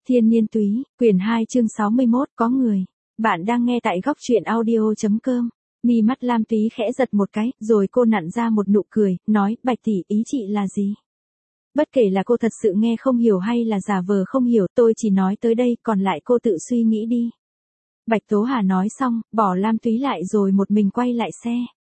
Thiên Niên Túy, quyển 2 chương 61, có người. Bạn đang nghe tại góc truyện audio.com. Mi mắt Lam Túy khẽ giật một cái, rồi cô nặn ra một nụ cười, nói, Bạch tỷ, ý chị là gì? Bất kể là cô thật sự nghe không hiểu hay là giả vờ không hiểu, tôi chỉ nói tới đây, còn lại cô tự suy nghĩ đi. Bạch Tố Hà nói xong, bỏ Lam Túy lại rồi một mình quay lại xe.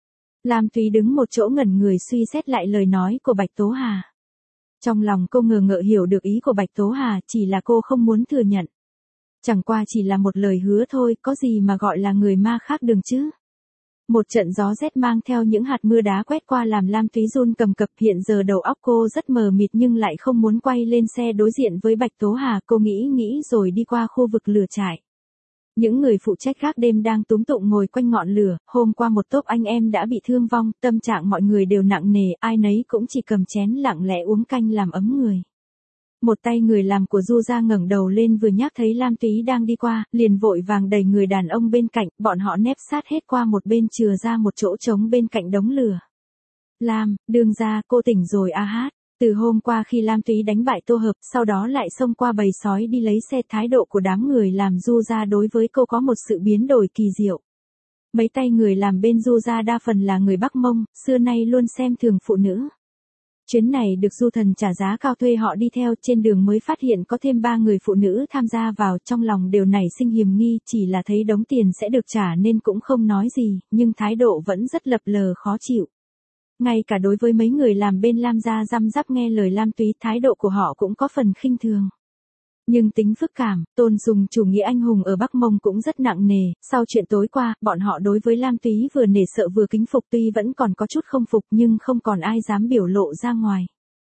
Lam Túy đứng một chỗ ngẩn người suy xét lại lời nói của Bạch Tố Hà. Trong lòng cô ngờ ngợ hiểu được ý của Bạch Tố Hà, chỉ là cô không muốn thừa nhận. Chẳng qua chỉ là một lời hứa thôi, có gì mà gọi là người ma khác đường chứ. Một trận gió rét mang theo những hạt mưa đá quét qua làm Lam Túy run cầm cập, hiện giờ đầu óc cô rất mờ mịt nhưng lại không muốn quay lên xe đối diện với Bạch Tố Hà, cô nghĩ rồi đi qua khu vực lửa trại. Những người phụ trách gác đêm đang túm tụm ngồi quanh ngọn lửa, hôm qua một tốp anh em đã bị thương vong, tâm trạng mọi người đều nặng nề, ai nấy cũng chỉ cầm chén lặng lẽ uống canh làm ấm người. Một tay người làm của Du Gia ngẩng đầu lên vừa nhắc thấy Lam Túy đang đi qua, liền vội vàng đẩy người đàn ông bên cạnh, bọn họ nép sát hết qua một bên chừa ra một chỗ trống bên cạnh đống lửa. Lam, đương gia, cô tỉnh rồi à hát. Từ hôm qua khi Lam Túy đánh bại Tô Hợp, sau đó lại xông qua bầy sói đi lấy xe, thái độ của đám người làm Du Gia đối với cô có một sự biến đổi kỳ diệu. Mấy tay người làm bên Du Gia đa phần là người Bắc Mông, xưa nay luôn xem thường phụ nữ. Chuyến này được Du Thần trả giá cao thuê họ đi theo, trên đường mới phát hiện có thêm 3 người phụ nữ tham gia vào, trong lòng đều nảy sinh hiềm nghi, chỉ là thấy đống tiền sẽ được trả nên cũng không nói gì, nhưng thái độ vẫn rất lập lờ khó chịu. Ngay cả đối với mấy người làm bên Lam gia răm rắp nghe lời Lam Túy, thái độ của họ cũng có phần khinh thường. Nhưng tính phức cảm, tôn sùng chủ nghĩa anh hùng ở Bắc Mông cũng rất nặng nề, sau chuyện tối qua, bọn họ đối với Lam Túy vừa nể sợ vừa kính phục, tuy vẫn còn có chút không phục nhưng không còn ai dám biểu lộ ra ngoài.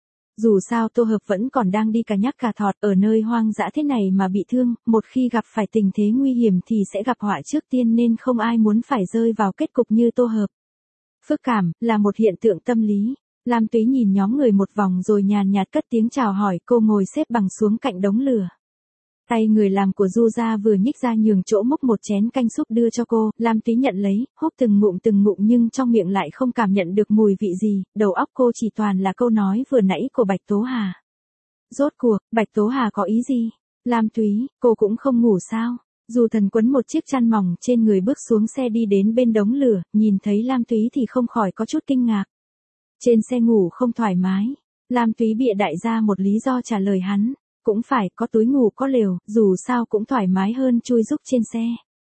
Dù sao Tô Hợp vẫn còn đang đi cà nhắc cà thọt ở nơi hoang dã thế này mà bị thương, một khi gặp phải tình thế nguy hiểm thì sẽ gặp họa trước tiên nên không ai muốn phải rơi vào kết cục như Tô Hợp. Phức cảm, là một hiện tượng tâm lý. Lam Túy nhìn nhóm người một vòng rồi nhàn nhạt cất tiếng chào hỏi, cô ngồi xếp bằng xuống cạnh đống lửa. Tay người làm của Du Gia vừa nhích ra nhường chỗ múc một chén canh súp đưa cho cô, Lam Túy nhận lấy, húp từng ngụm nhưng trong miệng lại không cảm nhận được mùi vị gì, đầu óc cô chỉ toàn là câu nói vừa nãy của Bạch Tố Hà. Rốt cuộc, Bạch Tố Hà có ý gì? Lam Túy, cô cũng không ngủ sao? Du Thần quấn một chiếc chăn mỏng trên người bước xuống xe đi đến bên đống lửa, nhìn thấy Lam Túy thì không khỏi có chút kinh ngạc. Trên xe ngủ không thoải mái. Lam Túy bịa đại ra một lý do trả lời hắn. Cũng phải, có túi ngủ có lều, dù sao cũng thoải mái hơn chui rúc trên xe.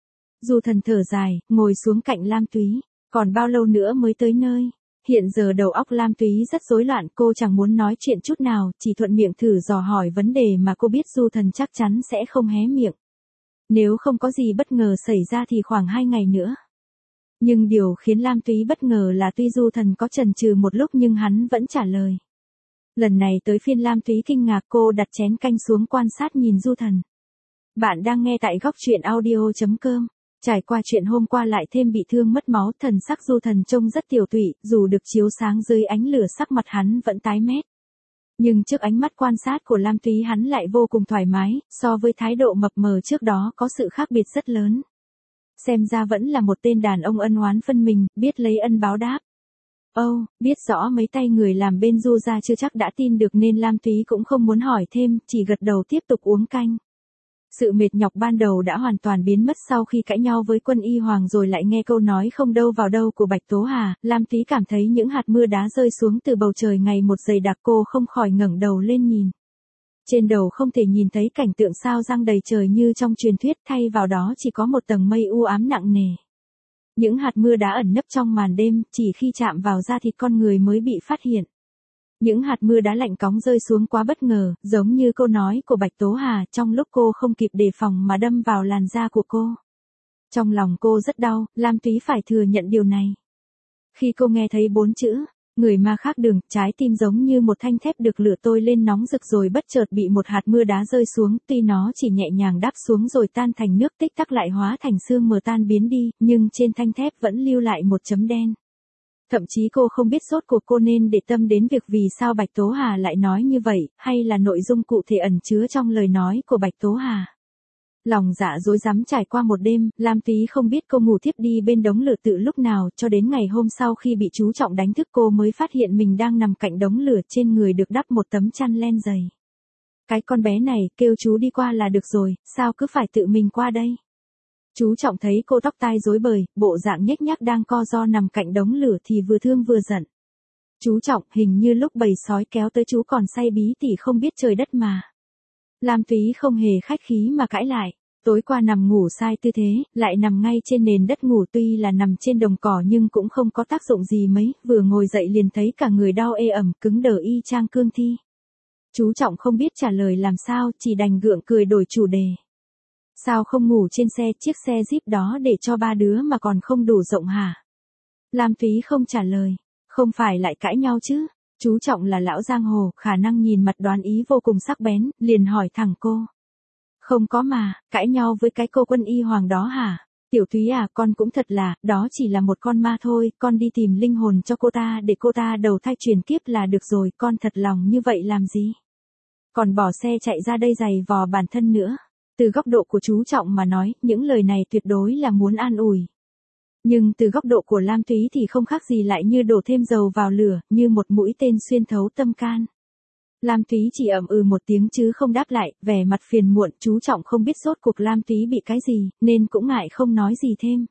Du Thần thở dài, ngồi xuống cạnh Lam Túy. Còn bao lâu nữa mới tới nơi? Hiện giờ đầu óc Lam Túy rất rối loạn, cô chẳng muốn nói chuyện chút nào, chỉ thuận miệng thử dò hỏi vấn đề mà cô biết Du Thần chắc chắn sẽ không hé miệng. Nếu không có gì bất ngờ xảy ra thì khoảng 2 ngày nữa. Nhưng điều khiến Lam Túy bất ngờ là tuy Du Thần có chần chừ một lúc nhưng hắn vẫn trả lời. Lần này tới phiên Lam Túy kinh ngạc, cô đặt chén canh xuống quan sát nhìn Du Thần. Bạn đang nghe tại góc truyện audio.com. Trải qua chuyện hôm qua lại thêm bị thương mất máu, thần sắc Du Thần trông rất tiểu tụy, dù được chiếu sáng dưới ánh lửa sắc mặt hắn vẫn tái mét. Nhưng trước ánh mắt quan sát của Lam Túy hắn lại vô cùng thoải mái, so với thái độ mập mờ trước đó có sự khác biệt rất lớn. Xem ra vẫn là một tên đàn ông ân oán phân mình, biết lấy ân báo đáp. Biết rõ mấy tay người làm bên Du Gia chưa chắc đã tin được nên Lam Túy cũng không muốn hỏi thêm, chỉ gật đầu tiếp tục uống canh. Sự mệt nhọc ban đầu đã hoàn toàn biến mất sau khi cãi nhau với Quân Y Hoàng rồi lại nghe câu nói không đâu vào đâu của Bạch Tố Hà, Lam Túy cảm thấy những hạt mưa đá rơi xuống từ bầu trời ngày một dày đặc, cô không khỏi ngẩng đầu lên nhìn. Trên đầu không thể nhìn thấy cảnh tượng sao răng đầy trời như trong truyền thuyết, thay vào đó chỉ có một tầng mây u ám nặng nề. Những hạt mưa đá ẩn nấp trong màn đêm, chỉ khi chạm vào da thịt con người mới bị phát hiện. Những hạt mưa đá lạnh cóng rơi xuống quá bất ngờ, giống như câu nói của Bạch Tố Hà, trong lúc cô không kịp đề phòng mà đâm vào làn da của cô. Trong lòng cô rất đau, Lam Túy phải thừa nhận điều này. Khi cô nghe thấy 4 chữ, người ma khác đường, trái tim giống như một thanh thép được lửa tôi lên nóng rực rồi bất chợt bị một hạt mưa đá rơi xuống, tuy nó chỉ nhẹ nhàng đáp xuống rồi tan thành nước, tích tắc lại hóa thành sương mờ tan biến đi, nhưng trên thanh thép vẫn lưu lại một chấm đen. Thậm chí cô không biết rốt cuộc cô nên để tâm đến việc vì sao Bạch Tố Hà lại nói như vậy, hay là nội dung cụ thể ẩn chứa trong lời nói của Bạch Tố Hà. Lòng dạ rối rắm trải qua một đêm, Lam Túy không biết cô ngủ thiếp đi bên đống lửa từ lúc nào, cho đến ngày hôm sau khi bị chú Trọng đánh thức cô mới phát hiện mình đang nằm cạnh đống lửa, trên người được đắp một tấm chăn len dày. Cái con bé này, kêu chú đi qua là được rồi, sao cứ phải tự mình qua đây? Chú Trọng thấy cô tóc tai rối bời, bộ dạng nhếch nhác đang co ro nằm cạnh đống lửa thì vừa thương vừa giận. Chú Trọng, hình như lúc bầy sói kéo tới chú còn say bí tỉ không biết trời đất mà. Lam Túy không hề khách khí mà cãi lại. Tối qua nằm ngủ sai tư thế, lại nằm ngay trên nền đất ngủ, tuy là nằm trên đồng cỏ nhưng cũng không có tác dụng gì mấy, vừa ngồi dậy liền thấy cả người đau ê ẩm, cứng đờ y chang cương thi. Chú Trọng không biết trả lời làm sao, chỉ đành gượng cười đổi chủ đề. Sao không ngủ trên xe, chiếc xe Jeep đó để cho 3 đứa mà còn không đủ rộng hả? Lam Túy không trả lời. Không phải lại cãi nhau chứ? Chú Trọng là lão giang hồ, khả năng nhìn mặt đoán ý vô cùng sắc bén, liền hỏi thẳng cô. Không có mà, cãi nhau với cái cô Quân Y Hoàng đó hả? Tiểu Thúy à, con cũng thật là, đó chỉ là một con ma thôi, con đi tìm linh hồn cho cô ta để cô ta đầu thai truyền kiếp là được rồi, con thật lòng như vậy làm gì? Còn bỏ xe chạy ra đây giày vò bản thân nữa. Từ góc độ của chú Trọng mà nói, những lời này tuyệt đối là muốn an ủi. Nhưng từ góc độ của Lam Túy thì không khác gì lại như đổ thêm dầu vào lửa, như một mũi tên xuyên thấu tâm can. Lam Túy chỉ ậm ừ một tiếng chứ không đáp lại, vẻ mặt phiền muộn, chú Trọng không biết rốt cuộc Lam Túy bị cái gì, nên cũng ngại không nói gì thêm.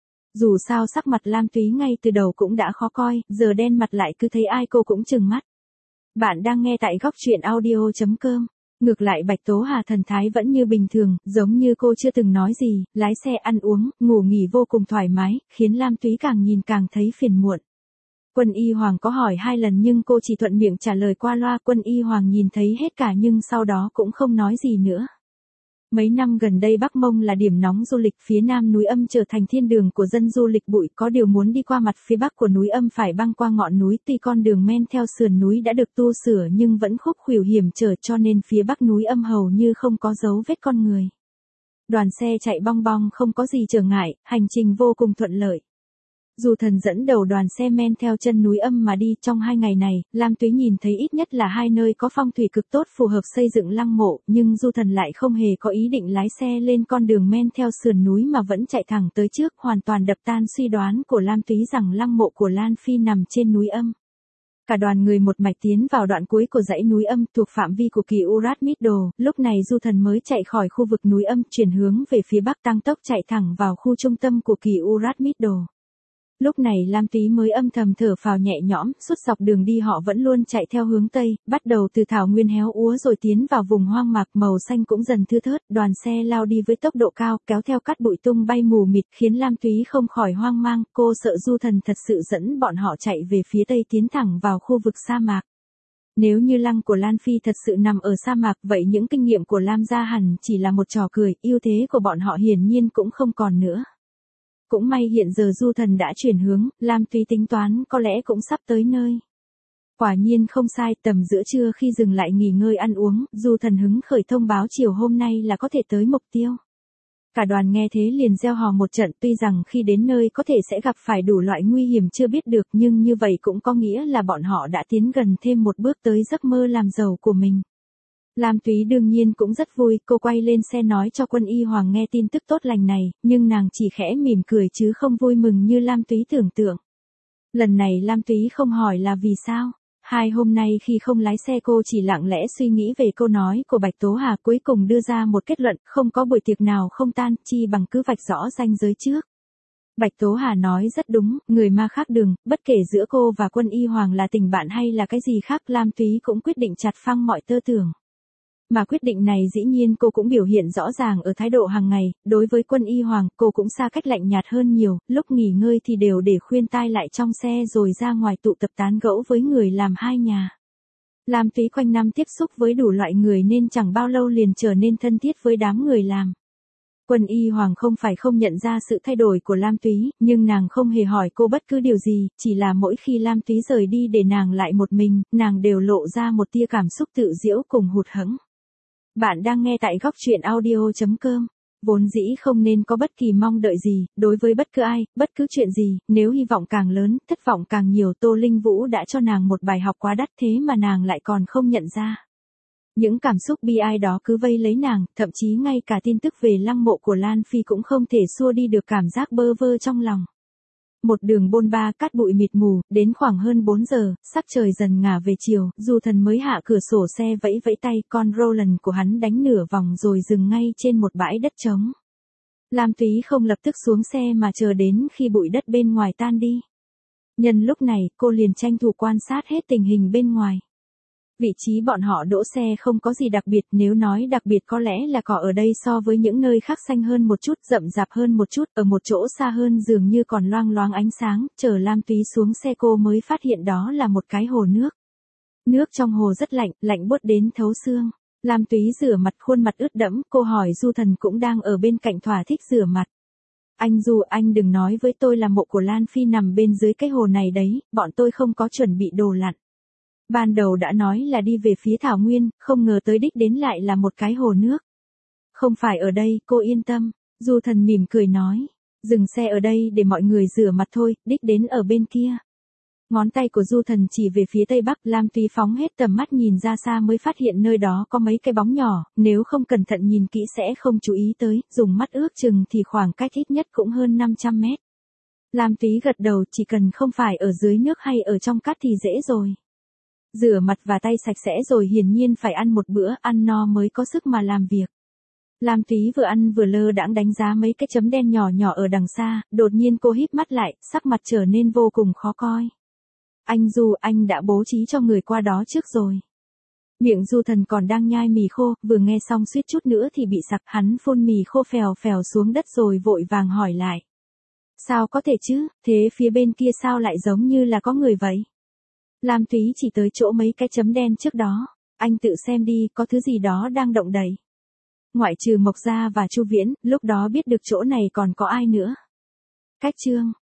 Dù sao sắc mặt Lam Túy ngay từ đầu cũng đã khó coi, giờ đen mặt lại cứ thấy ai cô cũng trừng mắt. Bạn đang nghe tại góc truyện audio.com. Ngược lại Bạch Tố Hà thần thái vẫn như bình thường, giống như cô chưa từng nói gì, lái xe ăn uống, ngủ nghỉ vô cùng thoải mái, khiến Lam Túy càng nhìn càng thấy phiền muộn. Quân Y Hoàng có hỏi 2 lần nhưng cô chỉ thuận miệng trả lời qua loa, Quân Y Hoàng nhìn thấy hết cả nhưng sau đó cũng không nói gì nữa. Mấy năm gần đây Bắc Mông là điểm nóng du lịch, phía nam núi Âm trở thành thiên đường của dân du lịch bụi, có điều muốn đi qua mặt phía bắc của núi Âm phải băng qua ngọn núi, tuy con đường men theo sườn núi đã được tu sửa nhưng vẫn khúc khuỷu hiểm trở, cho nên phía bắc núi Âm hầu như không có dấu vết con người. Đoàn xe chạy bong bong không có gì trở ngại, hành trình vô cùng thuận lợi. Du Thần dẫn đầu đoàn xe men theo chân núi Âm mà đi. Trong 2 ngày này, Lam Túy nhìn thấy ít nhất là 2 nơi có phong thủy cực tốt phù hợp xây dựng lăng mộ, nhưng Du Thần lại không hề có ý định lái xe lên con đường men theo sườn núi mà vẫn chạy thẳng tới trước, hoàn toàn đập tan suy đoán của Lam Túy rằng lăng mộ của Lan Phi nằm trên núi Âm. Cả đoàn người một mạch tiến vào đoạn cuối của dãy núi Âm thuộc phạm vi của kỳ Urat Middle, lúc này Du Thần mới chạy khỏi khu vực núi Âm, chuyển hướng về phía bắc tăng tốc chạy thẳng vào khu trung tâm của kỳ Urat Middle. Lúc này Lam Túy mới âm thầm thở phào nhẹ nhõm, suốt dọc đường đi họ vẫn luôn chạy theo hướng Tây, bắt đầu từ thảo nguyên héo úa rồi tiến vào vùng hoang mạc màu xanh cũng dần thưa thớt, đoàn xe lao đi với tốc độ cao, kéo theo cát bụi tung bay mù mịt khiến Lam Túy không khỏi hoang mang, cô sợ Du Thần thật sự dẫn bọn họ chạy về phía Tây tiến thẳng vào khu vực sa mạc. Nếu như lăng của Lan Phi thật sự nằm ở sa mạc vậy những kinh nghiệm của Lam gia hẳn chỉ là một trò cười, ưu thế của bọn họ hiển nhiên cũng không còn nữa. Cũng may hiện giờ Du Thần đã chuyển hướng, Lam Túy tính toán có lẽ cũng sắp tới nơi. Quả nhiên không sai, tầm giữa trưa khi dừng lại nghỉ ngơi ăn uống, Du Thần hứng khởi thông báo chiều hôm nay là có thể tới mục tiêu. Cả đoàn nghe thế liền reo hò một trận, tuy rằng khi đến nơi có thể sẽ gặp phải đủ loại nguy hiểm chưa biết được nhưng như vậy cũng có nghĩa là bọn họ đã tiến gần thêm một bước tới giấc mơ làm giàu của mình. Lam Túy đương nhiên cũng rất vui, cô quay lên xe nói cho Quân Y Hoàng nghe tin tức tốt lành này, nhưng nàng chỉ khẽ mỉm cười chứ không vui mừng như Lam Túy tưởng tượng. Lần này Lam Túy không hỏi là vì sao. 2 hôm nay khi không lái xe cô chỉ lặng lẽ suy nghĩ về câu nói của Bạch Tố Hà, cuối cùng đưa ra một kết luận, không có buổi tiệc nào không tan, chi bằng cứ vạch rõ ranh giới trước. Bạch Tố Hà nói rất đúng, người ma khác đường, bất kể giữa cô và Quân Y Hoàng là tình bạn hay là cái gì khác, Lam Túy cũng quyết định chặt phăng mọi tơ tưởng. Mà quyết định này dĩ nhiên cô cũng biểu hiện rõ ràng ở thái độ hàng ngày, đối với Quân Y Hoàng, cô cũng xa cách lạnh nhạt hơn nhiều, lúc nghỉ ngơi thì đều để khuyên tai lại trong xe rồi ra ngoài tụ tập tán gẫu với người làm hai nhà. Lam Túy quanh năm tiếp xúc với đủ loại người nên chẳng bao lâu liền trở nên thân thiết với đám người làm. Quân Y Hoàng không phải không nhận ra sự thay đổi của Lam Túy, nhưng nàng không hề hỏi cô bất cứ điều gì, chỉ là mỗi khi Lam Túy rời đi để nàng lại một mình, nàng đều lộ ra một tia cảm xúc tự giễu cùng hụt hẫng. Bạn đang nghe tại góc truyện audio.com. Vốn dĩ không nên có bất kỳ mong đợi gì, đối với bất cứ ai, bất cứ chuyện gì, nếu hy vọng càng lớn, thất vọng càng nhiều, Tô Linh Vũ đã cho nàng một bài học quá đắt thế mà nàng lại còn không nhận ra. Những cảm xúc bi ai đó cứ vây lấy nàng, thậm chí ngay cả tin tức về lăng mộ của Lan Phi cũng không thể xua đi được cảm giác bơ vơ trong lòng. một đường bôn ba cát bụi mịt mù, đến khoảng hơn 4 giờ, sắc trời dần ngả về chiều, Du Thần mới hạ cửa sổ xe vẫy vẫy tay, con Roland của hắn đánh nửa vòng rồi dừng ngay trên một bãi đất trống. Lam Túy không lập tức xuống xe mà chờ đến khi bụi đất bên ngoài tan đi. Nhân lúc này, cô liền tranh thủ quan sát hết tình hình bên ngoài. Vị trí bọn họ đỗ xe không có gì đặc biệt, nếu nói đặc biệt có lẽ là cỏ ở đây so với những nơi khác xanh hơn một chút, rậm rạp hơn một chút, ở một chỗ xa hơn dường như còn loang loáng ánh sáng, chờ Lam Túy xuống xe cô mới phát hiện đó là một cái hồ nước. Nước trong hồ rất lạnh, lạnh buốt đến thấu xương. Lam Túy rửa mặt, khuôn mặt ướt đẫm, cô hỏi Du Thần cũng đang ở bên cạnh thỏa thích rửa mặt. Anh Du, anh đừng nói với tôi là mộ của Lan Phi nằm bên dưới cái hồ này đấy, bọn tôi không có chuẩn bị đồ lặn. Ban đầu đã nói là đi về phía Thảo Nguyên, không ngờ tới đích đến lại là một cái hồ nước. Không phải ở đây, cô yên tâm. Du Thần mỉm cười nói. Dừng xe ở đây để mọi người rửa mặt thôi, đích đến ở bên kia. Ngón tay của Du Thần chỉ về phía tây bắc, Lam Túy phóng hết tầm mắt nhìn ra xa mới phát hiện nơi đó có mấy cái bóng nhỏ, nếu không cẩn thận nhìn kỹ sẽ không chú ý tới, dùng mắt ước chừng thì khoảng cách ít nhất cũng hơn 500 mét. Lam Túy gật đầu, chỉ cần không phải ở dưới nước hay ở trong cát thì dễ rồi. Rửa mặt và tay sạch sẽ rồi hiển nhiên phải ăn một bữa, ăn no mới có sức mà làm việc. Lam Túy vừa ăn vừa lơ đãng đánh giá mấy cái chấm đen nhỏ nhỏ ở đằng xa, đột nhiên cô híp mắt lại, sắc mặt trở nên vô cùng khó coi. Anh Du, anh đã bố trí cho người qua đó trước rồi. Miệng Du Thần còn đang nhai mì khô, vừa nghe xong suýt chút nữa thì bị sặc, hắn phun mì khô phèo phèo xuống đất rồi vội vàng hỏi lại. Sao có thể chứ, thế phía bên kia sao lại giống như là có người vậy? Lam Túy chỉ tới chỗ mấy cái chấm đen trước đó, anh tự xem đi, có thứ gì đó đang động đậy. Ngoại trừ Mộc Gia và Chu Viễn, lúc đó biết được chỗ này còn có ai nữa. Cách chương